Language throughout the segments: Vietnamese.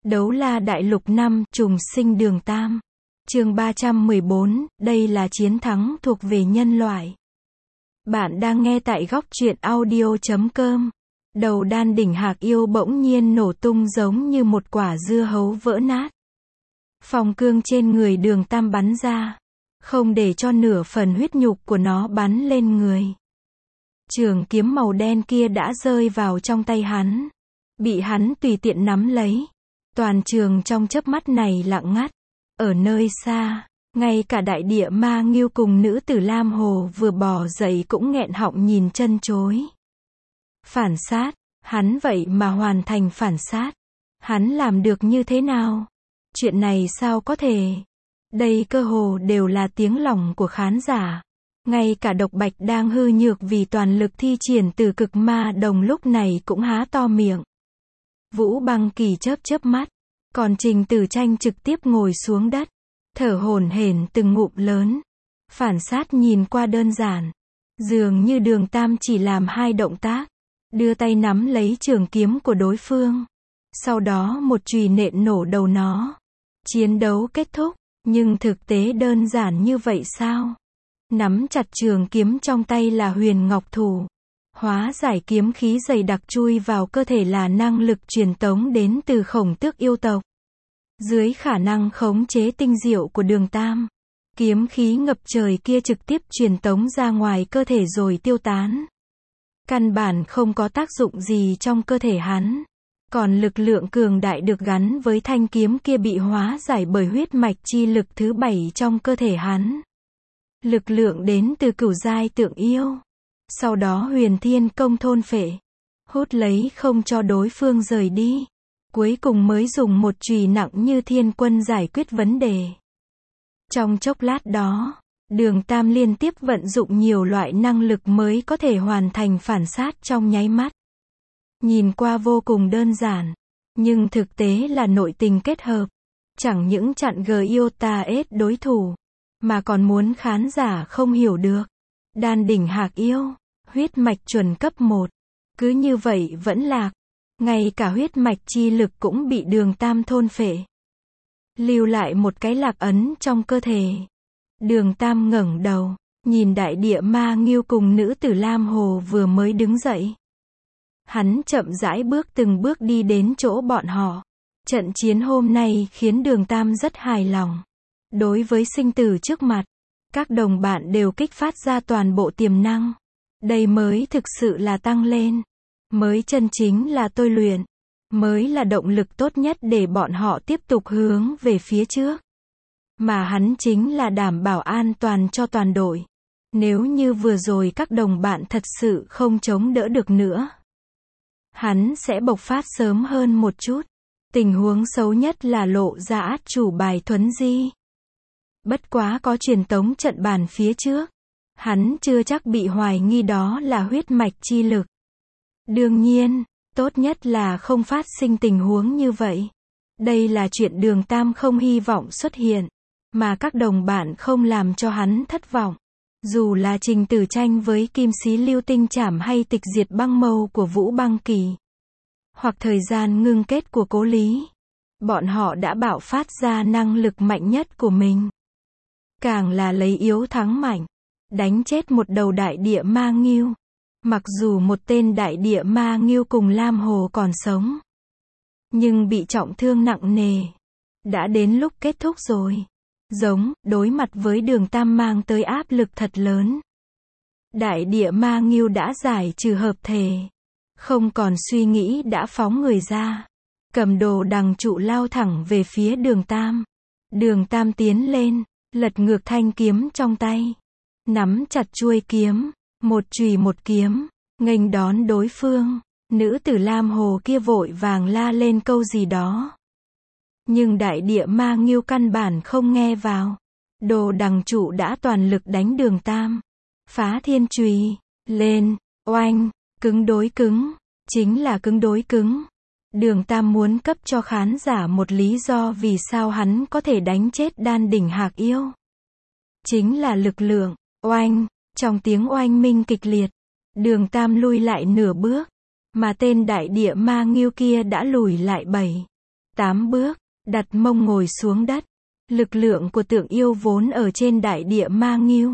Đấu la đại lục 5, trùng sinh đường Tam. Chương 314, đây là chiến thắng thuộc về nhân loại. Bạn đang nghe tại góc truyện audio.com. Đầu đan đỉnh hạc yêu bỗng nhiên nổ tung giống như một quả dưa hấu vỡ nát. Phong cương trên người đường Tam bắn ra, không để cho nửa phần huyết nhục của nó bắn lên người. Trường kiếm màu đen kia đã rơi vào trong tay hắn, bị hắn tùy tiện nắm lấy. Toàn trường trong chớp mắt này lặng ngắt. Ở nơi xa, ngay cả đại địa ma ngưu cùng nữ tử Lam Hồ vừa bò dậy cũng nghẹn họng nhìn chân chối. Phản sát, hắn vậy mà hoàn thành phản sát. Hắn làm được như thế nào? Chuyện này sao có thể? Đây cơ hồ đều là tiếng lòng của khán giả. Ngay cả Độc Bạch đang hư nhược vì toàn lực thi triển từ cực ma đồng lúc này cũng há to miệng. Vũ Băng Kỳ chớp chớp mắt, còn Trình Tử Tranh trực tiếp ngồi xuống đất, thở hổn hển từng ngụm lớn. Phản sát nhìn qua đơn giản, dường như đường Tam chỉ làm hai động tác, đưa tay nắm lấy trường kiếm của đối phương, sau đó một chùy nện nổ đầu nó. Chiến đấu kết thúc, nhưng thực tế đơn giản như vậy sao? Nắm chặt trường kiếm trong tay là Huyền Ngọc Thủ. Hóa giải kiếm khí dày đặc chui vào cơ thể là năng lực truyền tống đến từ Khổng Tước yêu tộc. Dưới khả năng khống chế tinh diệu của đường Tam, kiếm khí ngập trời kia trực tiếp truyền tống ra ngoài cơ thể rồi tiêu tán. Căn bản không có tác dụng gì trong cơ thể hắn. Còn lực lượng cường đại được gắn với thanh kiếm kia bị hóa giải bởi huyết mạch chi lực thứ 7 trong cơ thể hắn. Lực lượng đến từ cửu giai tượng yêu. Sau đó Huyền Thiên Công thôn phệ, hút lấy không cho đối phương rời đi. Cuối cùng mới dùng một chùy nặng như thiên quân giải quyết vấn đề. Trong chốc lát đó, đường Tam liên tiếp vận dụng nhiều loại năng lực mới có thể hoàn thành phản sát trong nháy mắt. Nhìn qua vô cùng đơn giản, nhưng thực tế là nội tình kết hợp. Chẳng những chặn Giota S đối thủ, mà còn muốn khán giả không hiểu được. Đan đỉnh hạc yêu, huyết mạch chuẩn cấp 1, cứ như vậy vẫn lạc. Ngay cả huyết mạch chi lực cũng bị đường Tam thôn phệ, lưu lại một cái lạc ấn trong cơ thể. Đường Tam ngẩng đầu, nhìn đại địa ma ngưu cùng nữ tử Lam Hồ vừa mới đứng dậy. Hắn chậm rãi từng bước đi đến chỗ bọn họ. Trận chiến hôm nay khiến đường Tam rất hài lòng. Đối với sinh tử trước mặt, các đồng bạn đều kích phát ra toàn bộ tiềm năng. Đây mới thực sự là tăng lên. Mới chân chính là tôi luyện. Mới là động lực tốt nhất để bọn họ tiếp tục hướng về phía trước. Mà hắn chính là đảm bảo an toàn cho toàn đội. Nếu như vừa rồi các đồng bạn thật sự không chống đỡ được nữa, hắn sẽ bộc phát sớm hơn một chút. Tình huống xấu nhất là lộ ra át chủ bài thuấn di. Bất quá có truyền tống trận bàn phía trước, hắn chưa chắc bị hoài nghi đó là huyết mạch chi lực. Đương nhiên, tốt nhất là không phát sinh tình huống như vậy. Đây là chuyện đường Tam không hy vọng xuất hiện, mà các đồng bạn không làm cho hắn thất vọng. Dù là Trình Tử Tranh với Kim Xí Lưu Tinh Trảm hay tịch diệt băng mâu của Vũ Băng Kỳ, hoặc thời gian ngưng kết của Cố Lý, bọn họ đã bạo phát ra năng lực mạnh nhất của mình. Càng là lấy yếu thắng mạnh, đánh chết một đầu đại địa ma ngưu. Mặc dù một tên đại địa ma ngưu cùng Lam Hồ còn sống, nhưng bị trọng thương nặng nề. Đã đến lúc kết thúc rồi. Đối mặt với đường Tam mang tới áp lực thật lớn. Đại địa ma ngưu đã giải trừ hợp thể, không còn suy nghĩ đã phóng người ra, cầm đồ đằng trụ lao thẳng về phía đường Tam. Đường Tam tiến lên, lật ngược thanh kiếm trong tay, nắm chặt chuôi kiếm, một chùy một kiếm, nghênh đón đối phương. Nữ tử Lam Hồ kia vội vàng la lên câu gì đó, nhưng đại địa ma ngưu căn bản không nghe vào. Đồ đằng trụ đã toàn lực đánh đường Tam. Phá thiên chùy, lên, oanh, cứng đối cứng, chính là cứng đối cứng. Đường Tam muốn cấp cho khán giả một lý do vì sao hắn có thể đánh chết đan đỉnh hạc yêu. Chính là lực lượng, oanh, trong tiếng oanh minh kịch liệt, đường Tam lui lại nửa bước, mà tên đại địa ma ngưu kia đã lùi lại 7, 8 bước, đặt mông ngồi xuống đất. Lực lượng của tượng yêu vốn ở trên đại địa Ma Ngưu.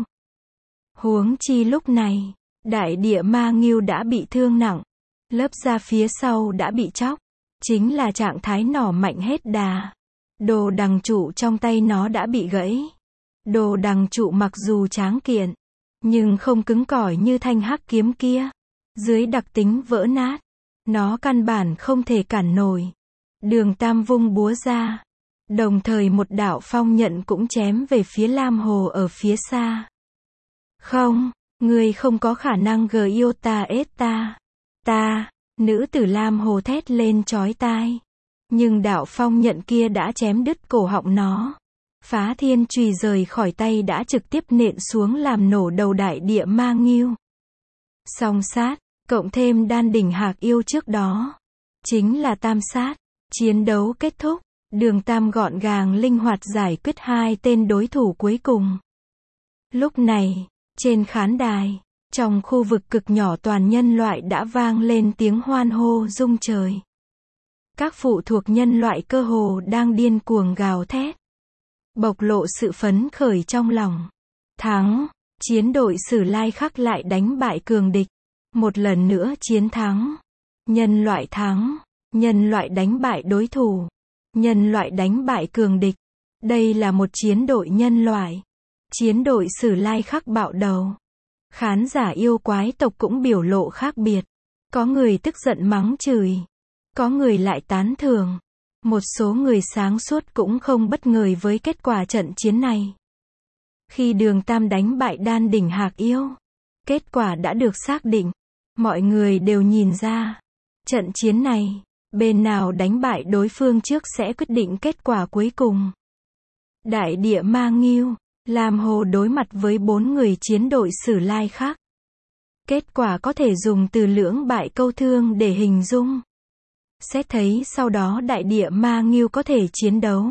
Huống chi lúc này, đại địa Ma Ngưu đã bị thương nặng. Lớp da phía sau đã bị chóc. Chính là trạng thái nỏ mạnh hết đà. Đồ đằng trụ trong tay nó đã bị gãy. Đồ đằng trụ mặc dù tráng kiện, nhưng không cứng cỏi như thanh hắc kiếm kia. Dưới đặc tính vỡ nát, nó căn bản không thể cản nổi. Đường Tam vung búa ra. Đồng thời một đạo phong nhận cũng chém về phía Lam Hồ ở phía xa. Không, ngươi không có khả năng gờ yêu ta ết ta. Ta, nữ tử Lam Hồ thét lên chói tai. Nhưng đạo phong nhận kia đã chém đứt cổ họng nó. Phá thiên chùy rời khỏi tay đã trực tiếp nện xuống làm nổ đầu đại địa Ma Ngưu. Song sát, cộng thêm đan đỉnh hạc yêu trước đó. Chính là tam sát. Chiến đấu kết thúc. Đường Tam gọn gàng linh hoạt giải quyết hai tên đối thủ cuối cùng. Lúc này, trên khán đài, trong khu vực cực nhỏ toàn nhân loại đã vang lên tiếng hoan hô rung trời. Các phụ thuộc nhân loại cơ hồ đang điên cuồng gào thét. Bộc lộ sự phấn khởi trong lòng. Thắng, chiến đội Sử Lai Khắc lại đánh bại cường địch. Một lần nữa chiến thắng. Nhân loại thắng, nhân loại đánh bại đối thủ. Nhân loại đánh bại cường địch. Đây là một chiến đội nhân loại. Chiến đội Sử Lai Khắc bạo đầu. Khán giả yêu quái tộc cũng biểu lộ khác biệt. Có người tức giận mắng chửi. Có người lại tán thưởng. Một số người sáng suốt cũng không bất ngờ với kết quả trận chiến này. Khi Đường Tam đánh bại đan đỉnh hạc yêu, kết quả đã được xác định. Mọi người đều nhìn ra. Trận chiến này, bên nào đánh bại đối phương trước sẽ quyết định kết quả cuối cùng. Đại địa Ma Ngưu, Lam Hồ đối mặt với 4 người chiến đội Sử Lai Khắc. Kết quả có thể dùng từ lưỡng bại câu thương để hình dung. Xét thấy sau đó đại địa Ma Ngưu có thể chiến đấu.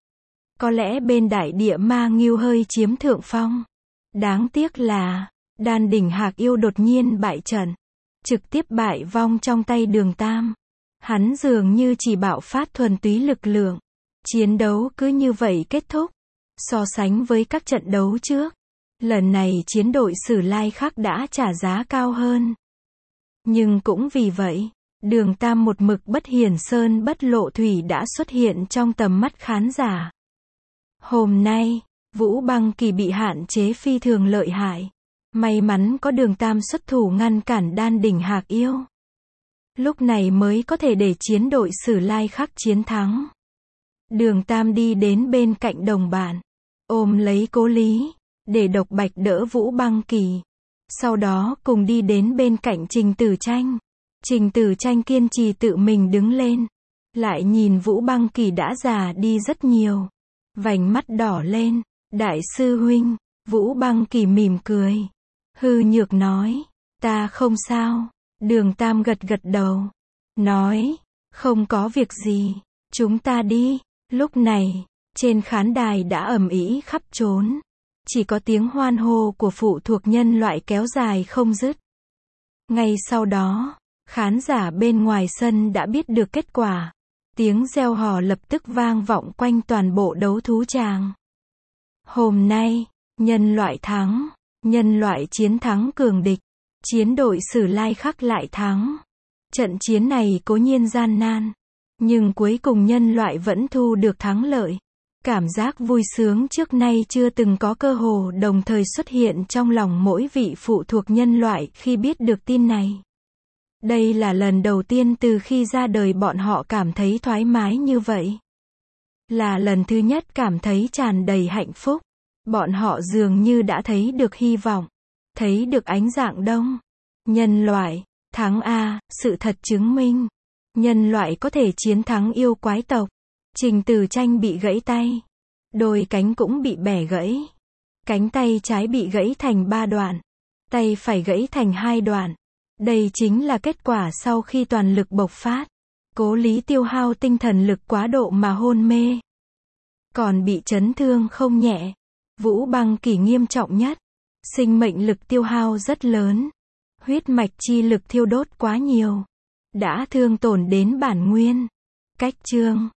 Có lẽ bên đại địa Ma Ngưu hơi chiếm thượng phong. Đáng tiếc là, đan đỉnh hạc yêu đột nhiên bại trận. Trực tiếp bại vong trong tay Đường Tam. Hắn dường như chỉ bạo phát thuần túy lực lượng. Chiến đấu cứ như vậy kết thúc. So sánh với các trận đấu trước, lần này chiến đội Sử Lai Khắc đã trả giá cao hơn. Nhưng cũng vì vậy, Đường Tam một mực bất hiển sơn bất lộ thủy đã xuất hiện trong tầm mắt khán giả. Hôm nay, Vũ Băng Kỳ bị hạn chế phi thường lợi hại. May mắn có Đường Tam xuất thủ ngăn cản đan đỉnh hạc yêu. Lúc này mới có thể để chiến đội Sử Lai Khắc chiến thắng. Đường Tam đi đến bên cạnh đồng bạn, ôm lấy Cố Lý, để Độc Bạch đỡ Vũ Băng Kỳ. Sau đó cùng đi đến bên cạnh Trình Tử Tranh. Trình Tử Tranh kiên trì tự mình đứng lên. Lại nhìn Vũ Băng Kỳ đã già đi rất nhiều. Vành mắt đỏ lên. Đại sư huynh, Vũ Băng Kỳ mỉm cười. Hư nhược nói, ta không sao. Đường Tam gật gật đầu. Nói, không có việc gì. Chúng ta đi. Lúc này, trên khán đài đã ầm ĩ khắp trốn. Chỉ có tiếng hoan hô của phụ thuộc nhân loại kéo dài không dứt. Ngay sau đó, khán giả bên ngoài sân đã biết được kết quả. Tiếng reo hò lập tức vang vọng quanh toàn bộ đấu thú tràng. Hôm nay, nhân loại thắng. Nhân loại chiến thắng cường địch. Chiến đội Sử Lai Khắc lại thắng. Trận chiến này cố nhiên gian nan. Nhưng cuối cùng nhân loại vẫn thu được thắng lợi. Cảm giác vui sướng trước nay chưa từng có cơ hồ đồng thời xuất hiện trong lòng mỗi vị phụ thuộc nhân loại khi biết được tin này. Đây là lần đầu tiên từ khi ra đời bọn họ cảm thấy thoải mái như vậy. Là lần thứ nhất cảm thấy tràn đầy hạnh phúc. Bọn họ dường như đã thấy được hy vọng. Thấy được ánh dạng đông. Nhân loại, thắng A, sự thật chứng minh. Nhân loại có thể chiến thắng yêu quái tộc. Trình Tử Tranh bị gãy tay. Đôi cánh cũng bị bẻ gãy. Cánh tay trái bị gãy thành 3 đoạn. Tay phải gãy thành 2 đoạn. Đây chính là kết quả sau khi toàn lực bộc phát. Cố Lý tiêu hao tinh thần lực quá độ mà hôn mê. Còn bị chấn thương không nhẹ. Vũ Băng Kỳ nghiêm trọng nhất. Sinh mệnh lực tiêu hao rất lớn. Huyết mạch chi lực thiêu đốt quá nhiều. Đã thương tổn đến bản nguyên. Cách chương